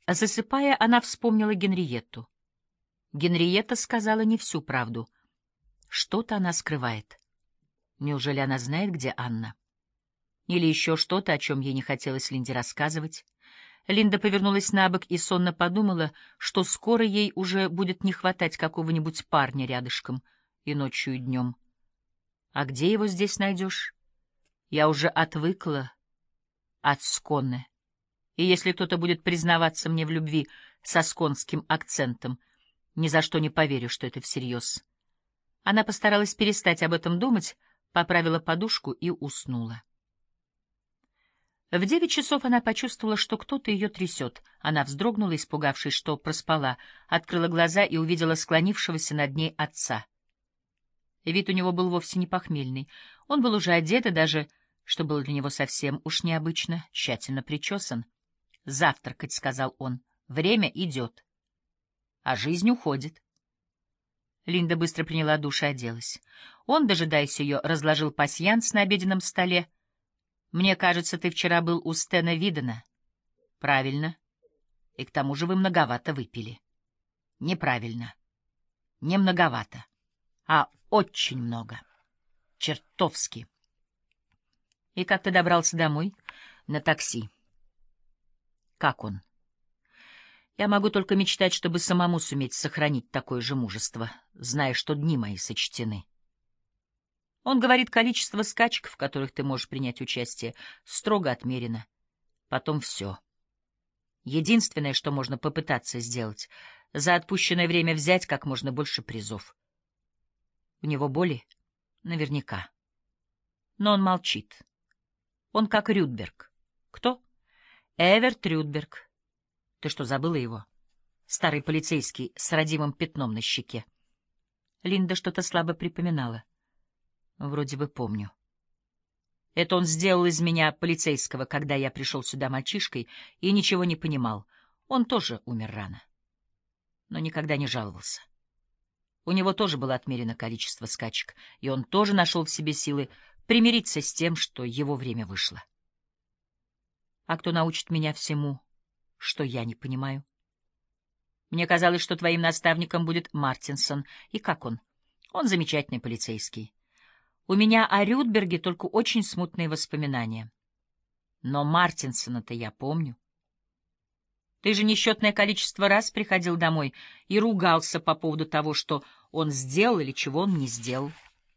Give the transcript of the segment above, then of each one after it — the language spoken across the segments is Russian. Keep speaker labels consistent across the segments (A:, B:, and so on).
A: Засыпая, она вспомнила Генриетту. Генриетта сказала не всю правду. Что-то она скрывает. Неужели она знает, где Анна? Или еще что-то, о чем ей не хотелось Линде рассказывать? Линда повернулась на бок и сонно подумала, что скоро ей уже будет не хватать какого-нибудь парня рядышком и ночью, и днем. А где его здесь найдешь? Я уже отвыкла от Сконне. И если кто-то будет признаваться мне в любви со сконским акцентом, ни за что не поверю, что это всерьез. Она постаралась перестать об этом думать, поправила подушку и уснула. В 9 часов она почувствовала, что кто-то ее трясет. Она вздрогнула, испугавшись, что проспала, открыла глаза и увидела склонившегося над ней отца. Вид у него был вовсе не похмельный. Он был уже одет и даже, что было для него совсем уж необычно, тщательно причесан. «Завтракать», — сказал он, — «время идет, а жизнь уходит». Линда быстро приняла душ и оделась. Он, дожидаясь ее, разложил пасьянс на обеденном столе. «Мне кажется, ты вчера был у Стэна Видена». «Правильно. И к тому же вы многовато выпили». «Неправильно. Не многовато, а очень много. Чертовски». «И как ты добрался домой?» «На такси». «Как он?» «Я могу только мечтать, чтобы самому суметь сохранить такое же мужество, зная, что дни мои сочтены». Он говорит, количество скачек, в которых ты можешь принять участие, строго отмерено. Потом все. Единственное, что можно попытаться сделать, за отпущенное время взять как можно больше призов. У него боли? Наверняка. Но он молчит. Он как Рюдберг. Кто? Эверт Рюдберг. Ты что, забыла его? Старый полицейский с родимым пятном на щеке. Линда что-то слабо припоминала. Вроде бы помню. Это он сделал из меня полицейского, когда я пришел сюда мальчишкой и ничего не понимал. Он тоже умер рано. Но никогда не жаловался. У него тоже было отмерено количество скачек, и он тоже нашел в себе силы примириться с тем, что его время вышло. А кто научит меня всему, что я не понимаю? Мне казалось, что твоим наставником будет Мартинсон. И как он? Он замечательный полицейский. У меня о Рюдберге только очень смутные воспоминания. Но Мартинсона-то я помню. Ты же несчетное количество раз приходил домой и ругался по поводу того, что он сделал или чего он не сделал.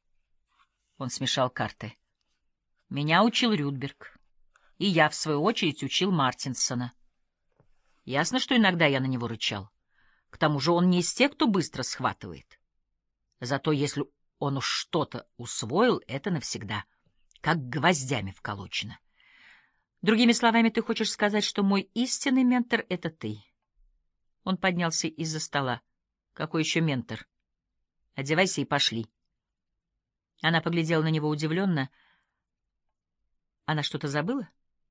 A: Он смешал карты. Меня учил Рюдберг, и я, в свою очередь, учил Мартинсона. Ясно, что иногда я на него рычал. К тому же он не из тех, кто быстро схватывает. Зато если он уж что-то усвоил, это навсегда, как гвоздями вколочено. Другими словами, ты хочешь сказать, что мой истинный ментор — это ты? Он поднялся из-за стола. Какой еще ментор? Одевайся и пошли. Она поглядела на него удивленно. Она что-то забыла?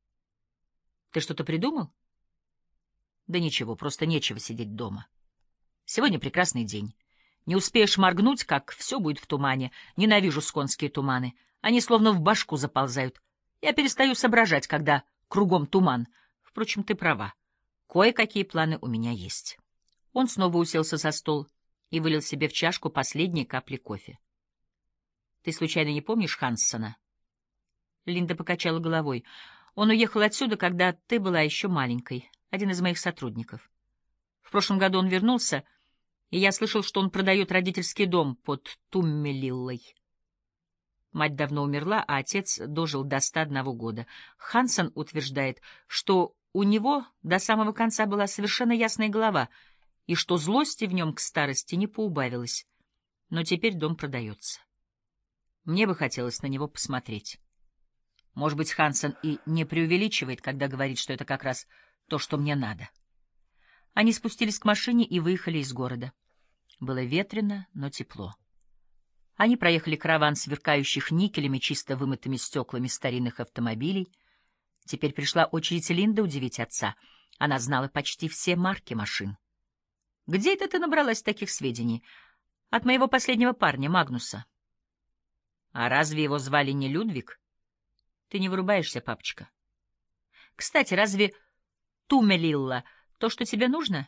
A: Ты что-то придумал? Да ничего, просто нечего сидеть дома. Сегодня прекрасный день. Не успеешь моргнуть, как все будет в тумане. Ненавижу сконские туманы. Они словно в башку заползают. Я перестаю соображать, когда кругом туман. Впрочем, ты права. Кое-какие планы у меня есть. Он снова уселся за стол и вылил себе в чашку последние капли кофе. Ты случайно не помнишь Ханссона? Линда покачала головой. Он уехал отсюда, когда ты была еще маленькой. Один из моих сотрудников. В прошлом году он вернулся, и я слышал, что он продает родительский дом под Туммелиллой. Мать давно умерла, а отец дожил до 101 года. Ханссон утверждает, что у него до самого конца была совершенно ясная голова, и что злости в нем к старости не поубавилось. Но теперь дом продается. Мне бы хотелось на него посмотреть. Может быть, Ханссон и не преувеличивает, когда говорит, что это как раз то, что мне надо. Они спустились к машине и выехали из города. Было ветрено, но тепло. Они проехали караван сверкающих никелями, чисто вымытыми стеклами старинных автомобилей. Теперь пришла очередь Линды удивить отца. Она знала почти все марки машин. — Где это ты набралась таких сведений? — От моего последнего парня, Магнуса. — А разве его звали не Людвиг? — Ты не вырубаешься, папочка. — Кстати, разве Тумелилла То, что тебе нужно?